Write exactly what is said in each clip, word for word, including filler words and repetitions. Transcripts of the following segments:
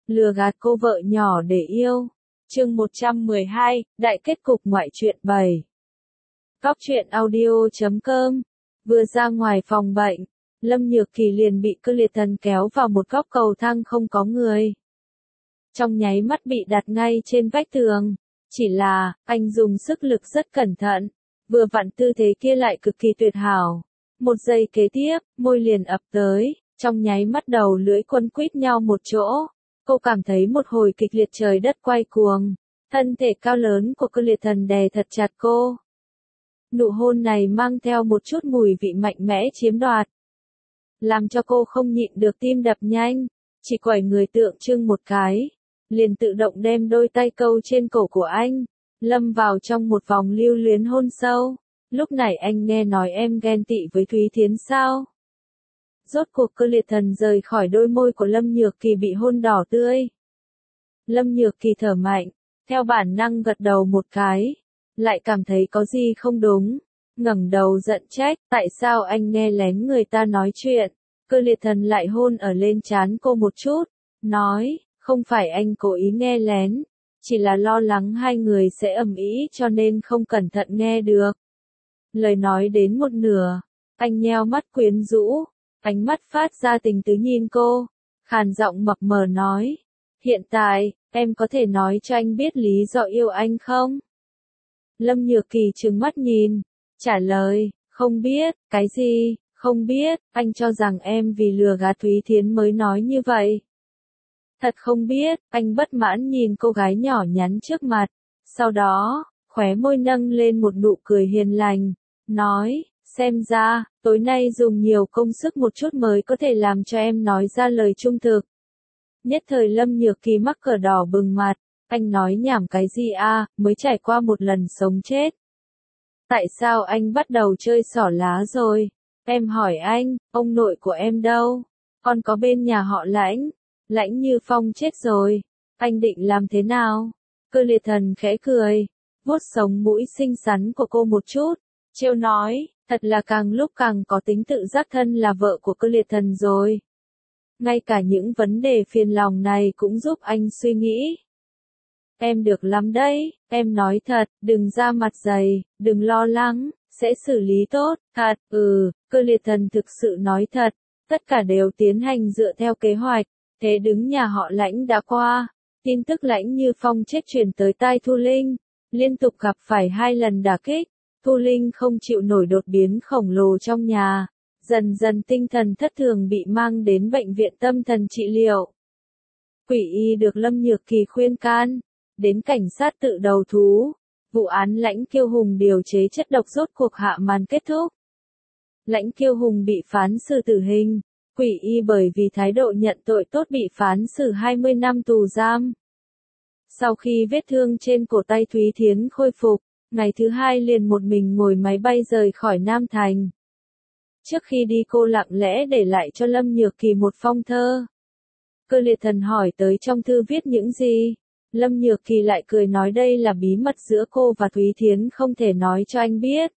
lừa gạt cô vợ nhỏ để yêu. Chương một trăm mười hai, Đại kết cục ngoại truyện bảy. Góc truyện audio chấm com. Vừa ra ngoài phòng bệnh, Lâm Nhược Kỳ liền bị Cơ Liệt Thần kéo vào một góc cầu thang không có người. Trong nháy mắt bị đặt ngay trên vách tường. Chỉ là, anh dùng sức lực rất cẩn thận. Vừa vặn tư thế kia lại cực kỳ tuyệt hảo. Một giây kế tiếp, môi liền ập tới, trong nháy mắt đầu lưỡi quấn quýt nhau một chỗ. Cô cảm thấy một hồi kịch liệt trời đất quay cuồng. Thân thể cao lớn của Cơ Liệt Thần đè thật chặt cô. Nụ hôn này mang theo một chút mùi vị mạnh mẽ chiếm đoạt. Làm cho cô không nhịn được tim đập nhanh, chỉ quẩy người tượng trưng một cái. Liền tự động đem đôi tay câu trên cổ của anh, lâm vào trong một vòng lưu luyến hôn sâu. Lúc này anh nghe nói em ghen tị với Thúy Thiến sao? Rốt cuộc Cơ Liệt Thần rời khỏi đôi môi của Lâm Nhược Kỳ bị hôn đỏ tươi. Lâm Nhược Kỳ thở mạnh, theo bản năng gật đầu một cái, lại cảm thấy có gì không đúng, ngẩng đầu giận trách, tại sao anh nghe lén người ta nói chuyện? Cơ Liệt Thần lại hôn ở lên trán cô một chút, nói, không phải anh cố ý nghe lén, chỉ là lo lắng hai người sẽ ầm ĩ cho nên không cẩn thận nghe được. Lời nói đến một nửa, anh nheo mắt quyến rũ, ánh mắt phát ra tình tứ nhìn cô, khàn giọng mập mờ nói, hiện tại, em có thể nói cho anh biết lý do yêu anh không? Lâm Nhược Kỳ trừng mắt nhìn, trả lời, không biết, cái gì, không biết, anh cho rằng em vì lừa gạt Thúy Thiến mới nói như vậy. Thật không biết, anh bất mãn nhìn cô gái nhỏ nhắn trước mặt, sau đó, khóe môi nâng lên một nụ cười hiền lành, nói, xem ra, tối nay dùng nhiều công sức một chút mới có thể làm cho em nói ra lời trung thực. Nhất thời Lâm Nhược Kỳ mắc cỡ đỏ bừng mặt, anh nói nhảm cái gì a, mới trải qua một lần sống chết. Tại sao anh bắt đầu chơi xỏ lá rồi? Em hỏi anh, ông nội của em đâu? Còn có bên nhà họ Lãnh? Lãnh Như Phong chết rồi, anh định làm thế nào? Cơ Liệt Thần khẽ cười, vuốt sống mũi xinh xắn của cô một chút, trêu nói, thật là càng lúc càng có tính tự giác thân là vợ của Cơ Liệt Thần rồi. Ngay cả những vấn đề phiền lòng này cũng giúp anh suy nghĩ. Em được lắm đấy, em nói thật, đừng ra mặt dày, đừng lo lắng, sẽ xử lý tốt, thật, ừ, Cơ Liệt Thần thực sự nói thật, tất cả đều tiến hành dựa theo kế hoạch. Thế đứng nhà họ Lãnh đã qua, tin tức Lãnh Như Phong chết truyền tới tai Thu Linh, liên tục gặp phải hai lần đả kích, Thu Linh không chịu nổi đột biến khổng lồ trong nhà, dần dần tinh thần thất thường bị mang đến bệnh viện tâm thần trị liệu. Quỷ y được Lâm Nhược Kỳ khuyên can, đến cảnh sát tự đầu thú, vụ án Lãnh Kiêu Hùng điều chế chất độc rốt cuộc hạ màn kết thúc. Lãnh Kiêu Hùng bị phán xử tử hình. Quỷ y bởi vì thái độ nhận tội tốt bị phán xử hai mươi năm tù giam. Sau khi vết thương trên cổ tay Thúy Thiến khôi phục, ngày thứ hai liền một mình ngồi máy bay rời khỏi Nam Thành. Trước khi đi cô lặng lẽ để lại cho Lâm Nhược Kỳ một phong thơ. Cơ Liệt Thần hỏi tới trong thư viết những gì. Lâm Nhược Kỳ lại cười nói đây là bí mật giữa cô và Thúy Thiến không thể nói cho anh biết.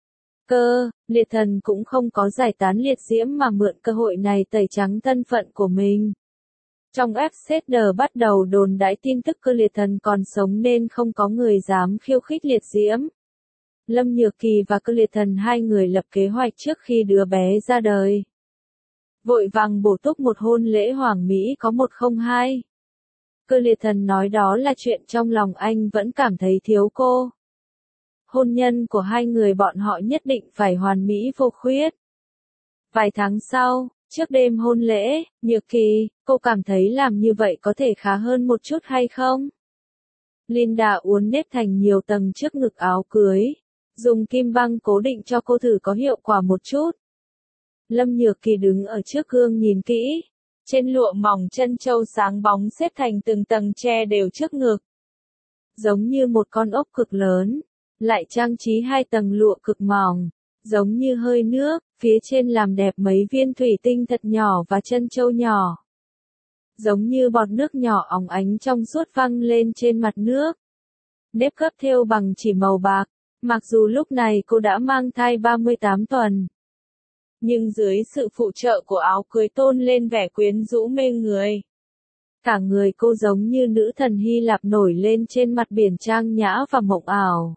Cơ Liệt Thần cũng không có giải tán liệt diễm mà mượn cơ hội này tẩy trắng thân phận của mình. Trong ép xê đê bắt đầu đồn đãi tin tức Cơ Liệt Thần còn sống nên không có người dám khiêu khích liệt diễm. Lâm Nhược Kỳ và Cơ Liệt Thần hai người lập kế hoạch trước khi đứa bé ra đời. Vội vàng bổ túc một hôn lễ hoàng mỹ có một không hai. Cơ Liệt Thần nói đó là chuyện trong lòng anh vẫn cảm thấy thiếu cô. Hôn nhân của hai người bọn họ nhất định phải hoàn mỹ vô khuyết. Vài tháng sau, trước đêm hôn lễ, Nhược Kỳ, cô cảm thấy làm như vậy có thể khá hơn một chút hay không? Linda uốn nếp thành nhiều tầng trước ngực áo cưới, dùng kim băng cố định cho cô thử có hiệu quả một chút. Lâm Nhược Kỳ đứng ở trước gương nhìn kỹ, trên lụa mỏng chân châu sáng bóng xếp thành từng tầng che đều trước ngực. Giống như một con ốc cực lớn. Lại trang trí hai tầng lụa cực mỏng, giống như hơi nước, phía trên làm đẹp mấy viên thủy tinh thật nhỏ và chân châu nhỏ. Giống như bọt nước nhỏ óng ánh trong suốt văng lên trên mặt nước. Nếp gấp thêu bằng chỉ màu bạc, mặc dù lúc này cô đã mang thai ba mươi tám tuần. Nhưng dưới sự phụ trợ của áo cưới tôn lên vẻ quyến rũ mê người. Cả người cô giống như nữ thần Hy Lạp nổi lên trên mặt biển trang nhã và mộng ảo.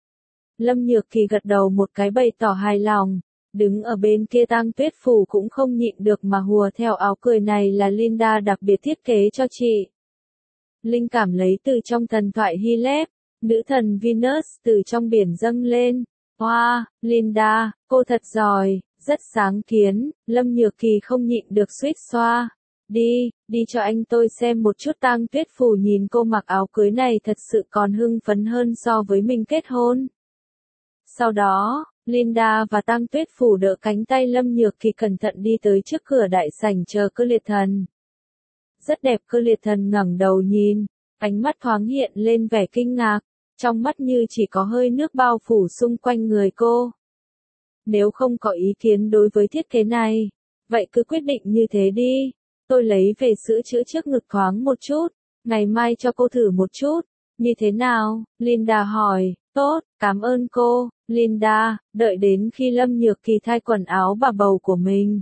Lâm Nhược Kỳ gật đầu một cái bày tỏ hài lòng, đứng ở bên kia Tang Tuyết Phủ cũng không nhịn được mà hùa theo áo cười này là Linda đặc biệt thiết kế cho chị. Linh cảm lấy từ trong thần thoại Hy Lạp, nữ thần Venus từ trong biển dâng lên. Wow, Linda, cô thật giỏi, rất sáng kiến, Lâm Nhược Kỳ không nhịn được suýt xoa. Đi, đi cho anh tôi xem một chút. Tang Tuyết Phủ nhìn cô mặc áo cưới này thật sự còn hưng phấn hơn so với mình kết hôn. Sau đó, Linda và Tang Tuyết Phủ đỡ cánh tay Lâm Nhược Kỳ cẩn thận đi tới trước cửa đại sảnh chờ Cơ Liệt Thần. Rất đẹp. Cơ Liệt Thần ngẩng đầu nhìn, ánh mắt thoáng hiện lên vẻ kinh ngạc, trong mắt như chỉ có hơi nước bao phủ xung quanh người cô. Nếu không có ý kiến đối với thiết kế này, vậy cứ quyết định như thế đi. Tôi lấy về sữa chữa trước ngực thoáng một chút, ngày mai cho cô thử một chút. Như thế nào? Linda hỏi. Tốt, cảm ơn cô, Linda. Đợi đến khi Lâm Nhược Kỳ thay quần áo bà bầu của mình,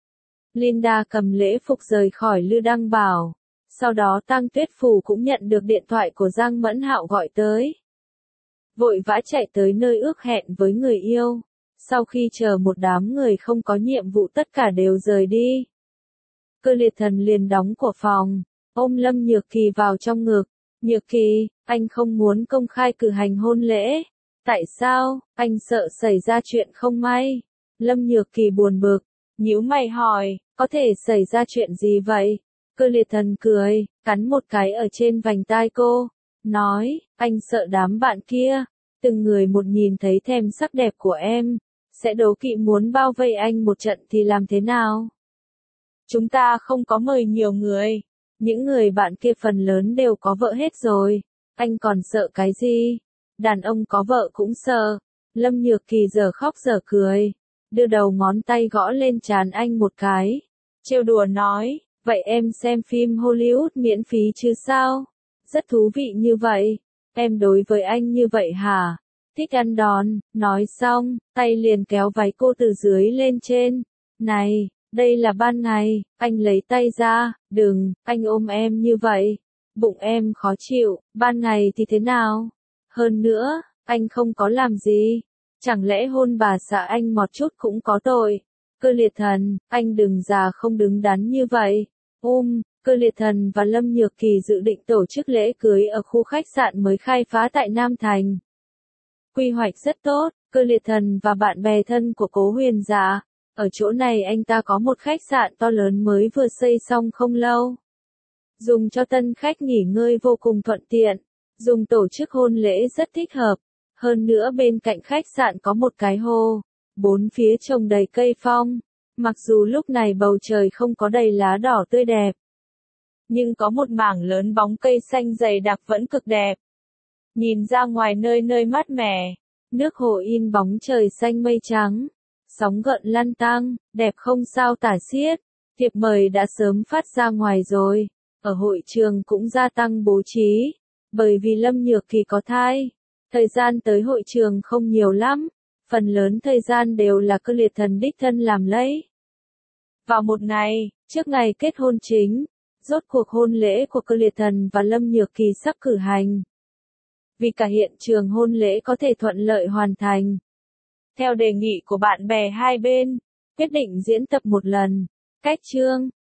Linda cầm lễ phục rời khỏi Lư Đăng Bảo. Sau đó Tang Tuyết Phủ cũng nhận được điện thoại của Giang Mẫn Hạo gọi tới. Vội vã chạy tới nơi ước hẹn với người yêu. Sau khi chờ một đám người không có nhiệm vụ tất cả đều rời đi, Cơ Liệt Thần liền đóng cửa phòng, ôm Lâm Nhược Kỳ vào trong ngực. Nhược Kỳ, anh không muốn công khai cử hành hôn lễ. Tại sao? Anh sợ xảy ra chuyện không may. Lâm Nhược Kỳ buồn bực, nhíu mày hỏi, có thể xảy ra chuyện gì vậy? Cơ Liệt Thần cười, cắn một cái ở trên vành tai cô, nói, anh sợ đám bạn kia, từng người một nhìn thấy thèm sắc đẹp của em, sẽ đố kỵ muốn bao vây anh một trận thì làm thế nào? Chúng ta không có mời nhiều người. Những người bạn kia phần lớn đều có vợ hết rồi. Anh còn sợ cái gì? Đàn ông có vợ cũng sợ. Lâm Nhược Kỳ giờ khóc giờ cười, đưa đầu ngón tay gõ lên trán anh một cái. Trêu đùa nói, vậy em xem phim Hollywood miễn phí chứ sao? Rất thú vị như vậy. Em đối với anh như vậy hả? Thích ăn đòn. Nói xong, tay liền kéo váy cô từ dưới lên trên. Này, đây là ban ngày. Anh lấy tay ra. Đừng, anh ôm em như vậy. Bụng em khó chịu. Ban ngày thì thế nào? Hơn nữa, anh không có làm gì. Chẳng lẽ hôn bà xã anh một chút cũng có tội? Cơ Liệt Thần, anh đừng già không đứng đắn như vậy. Um, Cơ Liệt Thần và Lâm Nhược Kỳ dự định tổ chức lễ cưới ở khu khách sạn mới khai phá tại Nam Thành. Quy hoạch rất tốt. Cơ Liệt Thần và bạn bè thân của Cố Huyền Dạ. Ở chỗ này anh ta có một khách sạn to lớn mới vừa xây xong không lâu. Dùng cho tân khách nghỉ ngơi vô cùng thuận tiện. Dùng tổ chức hôn lễ rất thích hợp. Hơn nữa bên cạnh khách sạn có một cái hồ. Bốn phía trồng đầy cây phong. Mặc dù lúc này bầu trời không có đầy lá đỏ tươi đẹp, nhưng có một mảng lớn bóng cây xanh dày đặc vẫn cực đẹp. Nhìn ra ngoài nơi nơi mát mẻ, nước hồ in bóng trời xanh mây trắng, sóng gợn lăn tăn, đẹp không sao tả xiết. Thiệp mời đã sớm phát ra ngoài rồi, ở hội trường cũng gia tăng bố trí, bởi vì Lâm Nhược Kỳ có thai. Thời gian tới hội trường không nhiều lắm, phần lớn thời gian đều là Cơ Liệt Thần đích thân làm lấy. Vào một ngày, trước ngày kết hôn chính, rốt cuộc hôn lễ của Cơ Liệt Thần và Lâm Nhược Kỳ sắp cử hành. Vì cả hiện trường hôn lễ có thể thuận lợi hoàn thành, theo đề nghị của bạn bè hai bên, quyết định diễn tập một lần. Cách chương,